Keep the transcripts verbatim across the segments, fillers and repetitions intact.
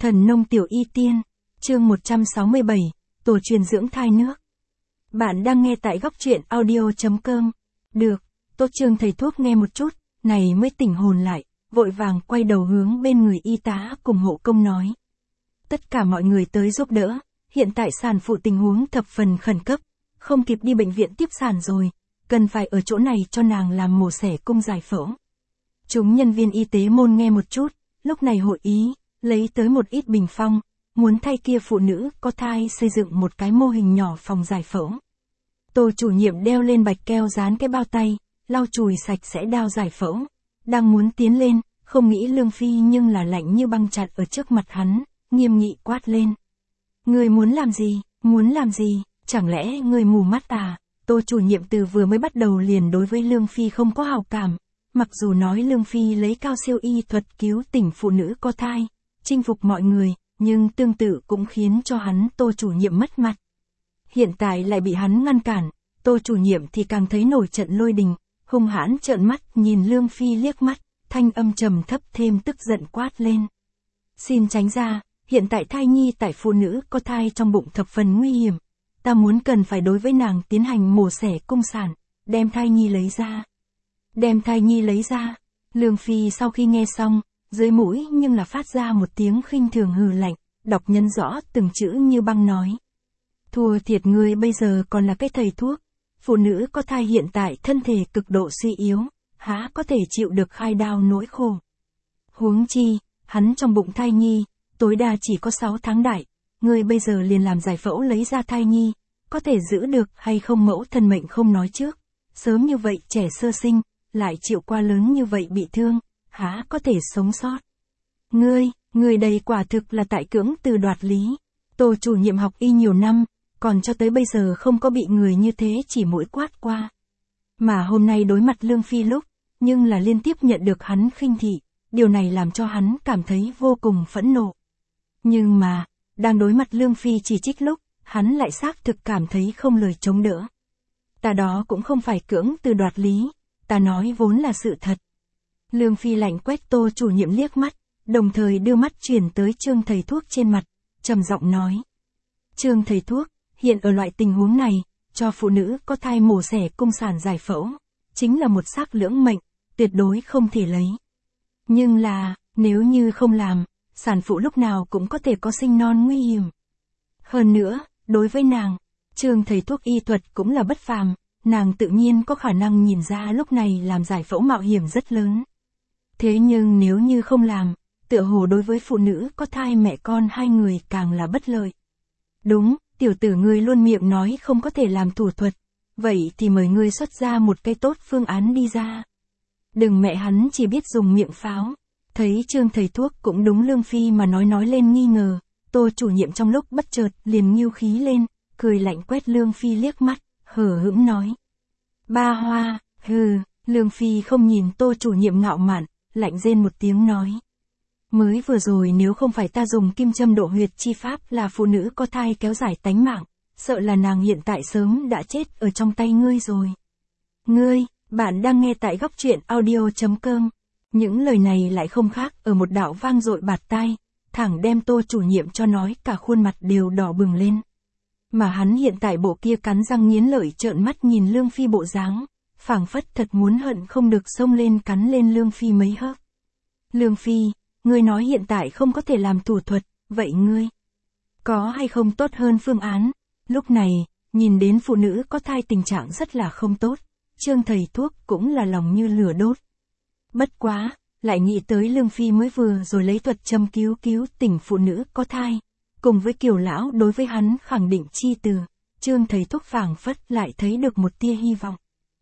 Thần nông tiểu y tiên, chương một trăm sáu mươi bảy, tổ truyền dưỡng thai nước. Bạn đang nghe tại góc truyện audio chấm com. Được, Tốt Trương thầy thuốc nghe một chút, này mới tỉnh hồn lại, vội vàng quay đầu hướng bên người y tá cùng hộ công nói. Tất cả mọi người tới giúp đỡ, hiện tại sản phụ tình huống thập phần khẩn cấp, không kịp đi bệnh viện tiếp sản rồi, cần phải ở chỗ này cho nàng làm mổ xẻ cung giải phẫu. Chúng nhân viên y tế môn nghe một chút, lúc này hội ý, lấy tới một ít bình phong, muốn thay kia phụ nữ có thai xây dựng một cái mô hình nhỏ phòng giải phẫu. Tô chủ nhiệm đeo lên bạch keo dán cái bao tay, lau chùi sạch sẽ đao giải phẫu, đang muốn tiến lên, không nghĩ Lương Phi nhưng là lạnh như băng chặn ở trước mặt hắn, nghiêm nghị quát lên. Người muốn làm gì, muốn làm gì, chẳng lẽ người mù mắt à? Tô chủ nhiệm từ vừa mới bắt đầu liền đối với Lương Phi không có hào cảm, mặc dù nói Lương Phi lấy cao siêu y thuật cứu tỉnh phụ nữ có thai, chinh phục mọi người, nhưng tương tự cũng khiến cho hắn Tô chủ nhiệm mất mặt. Hiện tại lại bị hắn ngăn cản, Tô chủ nhiệm thì càng thấy nổi trận lôi đình, hung hãn trợn mắt nhìn Lương Phi liếc mắt, thanh âm trầm thấp thêm tức giận quát lên. Xin tránh ra, hiện tại thai nhi tại phụ nữ có thai trong bụng thập phần nguy hiểm, ta muốn cần phải đối với nàng tiến hành mổ xẻ cung sản, đem thai nhi lấy ra. Đem thai nhi lấy ra, Lương Phi sau khi nghe xong, dưới mũi nhưng là phát ra một tiếng khinh thường hừ lạnh, đọc nhân rõ từng chữ như băng nói. Thua thiệt ngươi bây giờ còn là cái thầy thuốc, phụ nữ có thai hiện tại thân thể cực độ suy yếu, há có thể chịu được khai đao nỗi khổ. Huống chi, hắn trong bụng thai nhi, tối đa chỉ có sáu tháng đại, ngươi bây giờ liền làm giải phẫu lấy ra thai nhi, có thể giữ được hay không mẫu thân mệnh không nói trước, sớm như vậy trẻ sơ sinh, lại chịu qua lớn như vậy bị thương, há có thể sống sót. Ngươi, ngươi đây quả thực là tại cưỡng từ đoạt lý. Tô chủ nhiệm học y nhiều năm, còn cho tới bây giờ không có bị người như thế chỉ mũi quát qua. Mà hôm nay đối mặt Lương Phi lúc, nhưng là liên tiếp nhận được hắn khinh thị, điều này làm cho hắn cảm thấy vô cùng phẫn nộ. Nhưng mà, đang đối mặt Lương Phi chỉ trích lúc, hắn lại xác thực cảm thấy không lời chống đỡ. Ta đó cũng không phải cưỡng từ đoạt lý, ta nói vốn là sự thật. Lương Phi lạnh quét Tô chủ nhiệm liếc mắt, đồng thời đưa mắt chuyển tới Trương thầy thuốc trên mặt, trầm giọng nói. Trương thầy thuốc, hiện ở loại tình huống này, cho phụ nữ có thai mổ xẻ cung sản giải phẫu, chính là một xác lưỡng mệnh, tuyệt đối không thể lấy. Nhưng là, nếu như không làm, sản phụ lúc nào cũng có thể có sinh non nguy hiểm. Hơn nữa, đối với nàng, Trương thầy thuốc y thuật cũng là bất phàm, nàng tự nhiên có khả năng nhìn ra lúc này làm giải phẫu mạo hiểm rất lớn. Thế nhưng nếu như không làm, tựa hồ đối với phụ nữ có thai mẹ con hai người càng là bất lợi. Đúng, tiểu tử ngươi luôn miệng nói không có thể làm thủ thuật, vậy thì mời ngươi xuất ra một cái tốt phương án đi ra. Đừng mẹ hắn chỉ biết dùng miệng pháo. Thấy Trương thầy thuốc cũng đúng Lương Phi mà nói nói lên nghi ngờ, Tô chủ nhiệm trong lúc bất chợt liền nghiêu khí lên, cười lạnh quét Lương Phi liếc mắt, hờ hững nói. Ba hoa, hừ, Lương Phi không nhìn Tô chủ nhiệm ngạo mạn, lạnh rên một tiếng nói. Mới vừa rồi nếu không phải ta dùng kim châm độ huyệt chi pháp là phụ nữ có thai kéo dài tánh mạng, sợ là nàng hiện tại sớm đã chết ở trong tay ngươi rồi. Ngươi, bạn đang nghe tại góc truyện audio chấm com. Những lời này lại không khác ở một đạo vang dội bạt tai, thẳng đem Tô chủ nhiệm cho nói cả khuôn mặt đều đỏ bừng lên. Mà hắn hiện tại bộ kia cắn răng nghiến lợi trợn mắt nhìn Lương Phi bộ dáng, phảng phất thật muốn hận không được xông lên cắn lên Lương Phi mấy hớp. Lương Phi, ngươi nói hiện tại không có thể làm thủ thuật, vậy ngươi có hay không tốt hơn phương án? Lúc này, nhìn đến phụ nữ có thai tình trạng rất là không tốt, Trương thầy thuốc cũng là lòng như lửa đốt. Bất quá, lại nghĩ tới Lương Phi mới vừa rồi lấy thuật châm cứu cứu tỉnh phụ nữ có thai, cùng với Kiều lão đối với hắn khẳng định chi từ, Trương thầy thuốc phảng phất lại thấy được một tia hy vọng.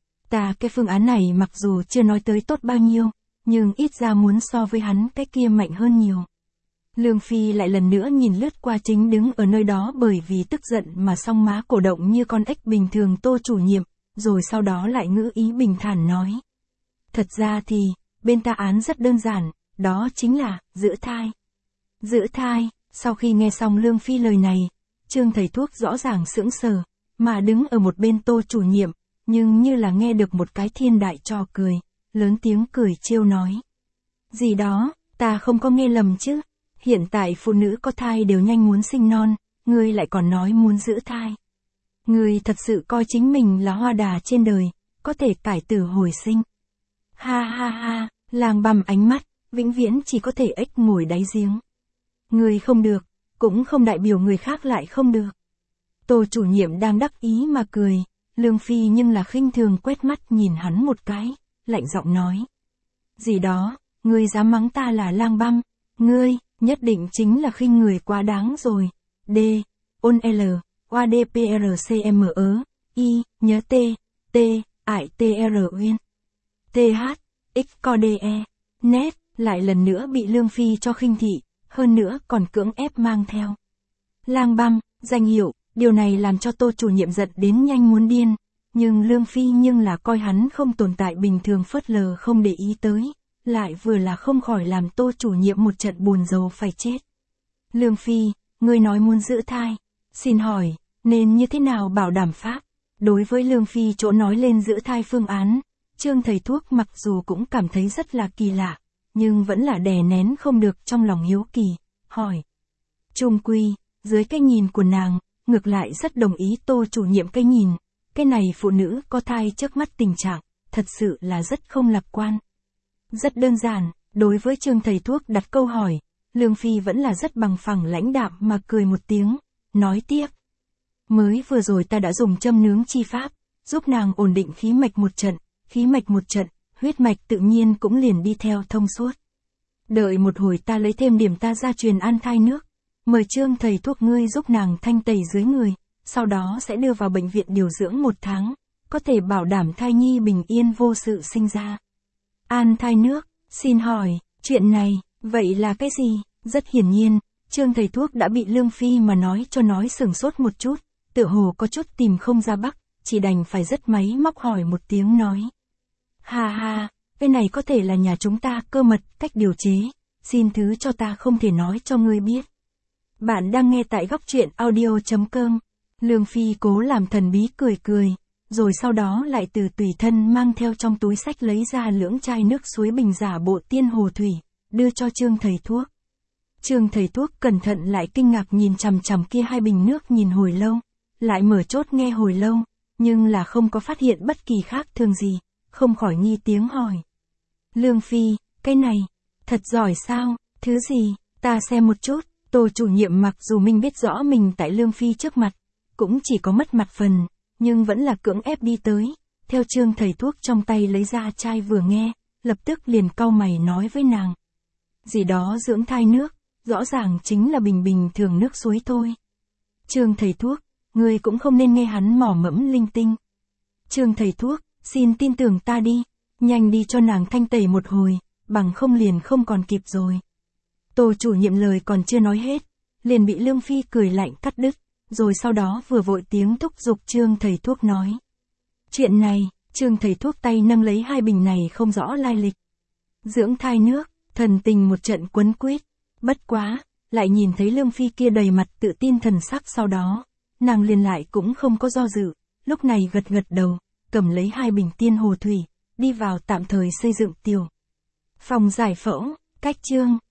Ta cái phương án này mặc dù chưa nói tới tốt bao nhiêu, nhưng ít ra muốn so với hắn cái kia mạnh hơn nhiều. Lương Phi lại lần nữa nhìn lướt qua chính đứng ở nơi đó bởi vì tức giận mà song má cổ động như con ếch bình thường Tô chủ nhiệm, rồi sau đó lại ngữ ý bình thản nói. Thật ra thì, bên ta án rất đơn giản, đó chính là, giữ thai. Giữ thai, sau khi nghe xong Lương Phi lời này, Trương thầy thuốc rõ ràng sững sờ, mà đứng ở một bên Tô chủ nhiệm, nhưng như là nghe được một cái thiên đại trò cười, lớn tiếng cười trêu nói. Gì đó, ta không có nghe lầm chứ, hiện tại phụ nữ có thai đều nhanh muốn sinh non, ngươi lại còn nói muốn giữ thai. Ngươi thật sự coi chính mình là hoa đà trên đời, có thể cải tử hồi sinh. Ha ha ha, Lang Băm ánh mắt, vĩnh viễn chỉ có thể ếch ngồi đáy giếng. Ngươi không được, cũng không đại biểu người khác lại không được. Tô chủ nhiệm đang đắc ý mà cười, Lương Phi nhưng là khinh thường quét mắt nhìn hắn một cái, lạnh giọng nói. Gì đó, ngươi dám mắng ta là Lang Băm, ngươi, nhất định chính là khinh người quá đáng rồi. D, ôn L, O D P R C M E, I, nhớ T, T, ải T R Uyên. T H, X co D E, nét, lại lần nữa bị Lương Phi cho khinh thị, hơn nữa còn cưỡng ép mang theo. Lang Băm, danh hiệu, điều này làm cho Tô chủ nhiệm giận đến nhanh muốn điên, nhưng Lương Phi nhưng là coi hắn không tồn tại bình thường phớt lờ không để ý tới, lại vừa là không khỏi làm Tô chủ nhiệm một trận buồn rầu phải chết. Lương Phi, ngươi nói muốn giữ thai, xin hỏi, nên như thế nào bảo đảm pháp? Đối với Lương Phi chỗ nói lên giữ thai phương án, Trương thầy thuốc mặc dù cũng cảm thấy rất là kỳ lạ, nhưng vẫn là đè nén không được trong lòng hiếu kỳ, hỏi. Trung quy, dưới cái nhìn của nàng, ngược lại rất đồng ý Tô chủ nhiệm cái nhìn, cái này phụ nữ có thai trước mắt tình trạng, thật sự là rất không lạc quan. Rất đơn giản, đối với Trương thầy thuốc đặt câu hỏi, Lương Phi vẫn là rất bằng phẳng lãnh đạm mà cười một tiếng, nói tiếp. Mới vừa rồi ta đã dùng châm nướng chi pháp, giúp nàng ổn định khí mạch một trận, khí mạch một trận, huyết mạch tự nhiên cũng liền đi theo thông suốt. Đợi một hồi ta lấy thêm điểm ta ra truyền an thai nước, mời Trương thầy thuốc ngươi giúp nàng thanh tẩy dưới người, sau đó sẽ đưa vào bệnh viện điều dưỡng một tháng, có thể bảo đảm thai nhi bình yên vô sự sinh ra. An thai nước, xin hỏi, chuyện này, vậy là cái gì? Rất hiển nhiên, Trương thầy thuốc đã bị Lương Phi mà nói cho nói sửng sốt một chút, tựa hồ có chút tìm không ra bắc, chỉ đành phải rất máy móc hỏi một tiếng nói. Ha ha, cái này có thể là nhà chúng ta cơ mật cách điều chế, xin thứ cho ta không thể nói cho ngươi biết. Bạn đang nghe tại góc truyện audio chấm com. Lương Phi cố làm thần bí cười cười, rồi sau đó lại từ tùy thân mang theo trong túi sách lấy ra lưỡng chai nước suối bình giả bộ tiên hồ thủy, đưa cho Trương thầy thuốc. Trương thầy thuốc cẩn thận lại kinh ngạc nhìn chằm chằm kia hai bình nước nhìn hồi lâu, lại mở chốt nghe hồi lâu, nhưng là không có phát hiện bất kỳ khác thường gì, không khỏi nghi tiếng hỏi. Lương Phi, cái này, thật giỏi sao, thứ gì, ta xem một chút. Tô chủ nhiệm mặc dù mình biết rõ mình tại Lương Phi trước mặt, cũng chỉ có mất mặt phần, nhưng vẫn là cưỡng ép đi tới, theo Trương thầy thuốc trong tay lấy ra chai vừa nghe, lập tức liền cau mày nói với nàng. Gì đó dưỡng thai nước, rõ ràng chính là bình bình thường nước suối thôi. Trương thầy thuốc, ngươi cũng không nên nghe hắn mỏ mẫm linh tinh. Trương thầy thuốc, xin tin tưởng ta đi, nhanh đi cho nàng thanh tẩy một hồi, bằng không liền không còn kịp rồi. Tô chủ nhiệm lời còn chưa nói hết, liền bị Lương Phi cười lạnh cắt đứt, rồi sau đó vừa vội tiếng thúc giục Trương thầy thuốc nói. Chuyện này, Trương thầy thuốc tay nâng lấy hai bình này không rõ lai lịch. Dưỡng thai nước, thần tình một trận quấn quýt, bất quá, lại nhìn thấy Lương Phi kia đầy mặt tự tin thần sắc sau đó, nàng liền lại cũng không có do dự, lúc này gật gật đầu, cầm lấy hai bình tiên hồ thủy, đi vào tạm thời xây dựng tiểu phòng giải phẫu, cách Trương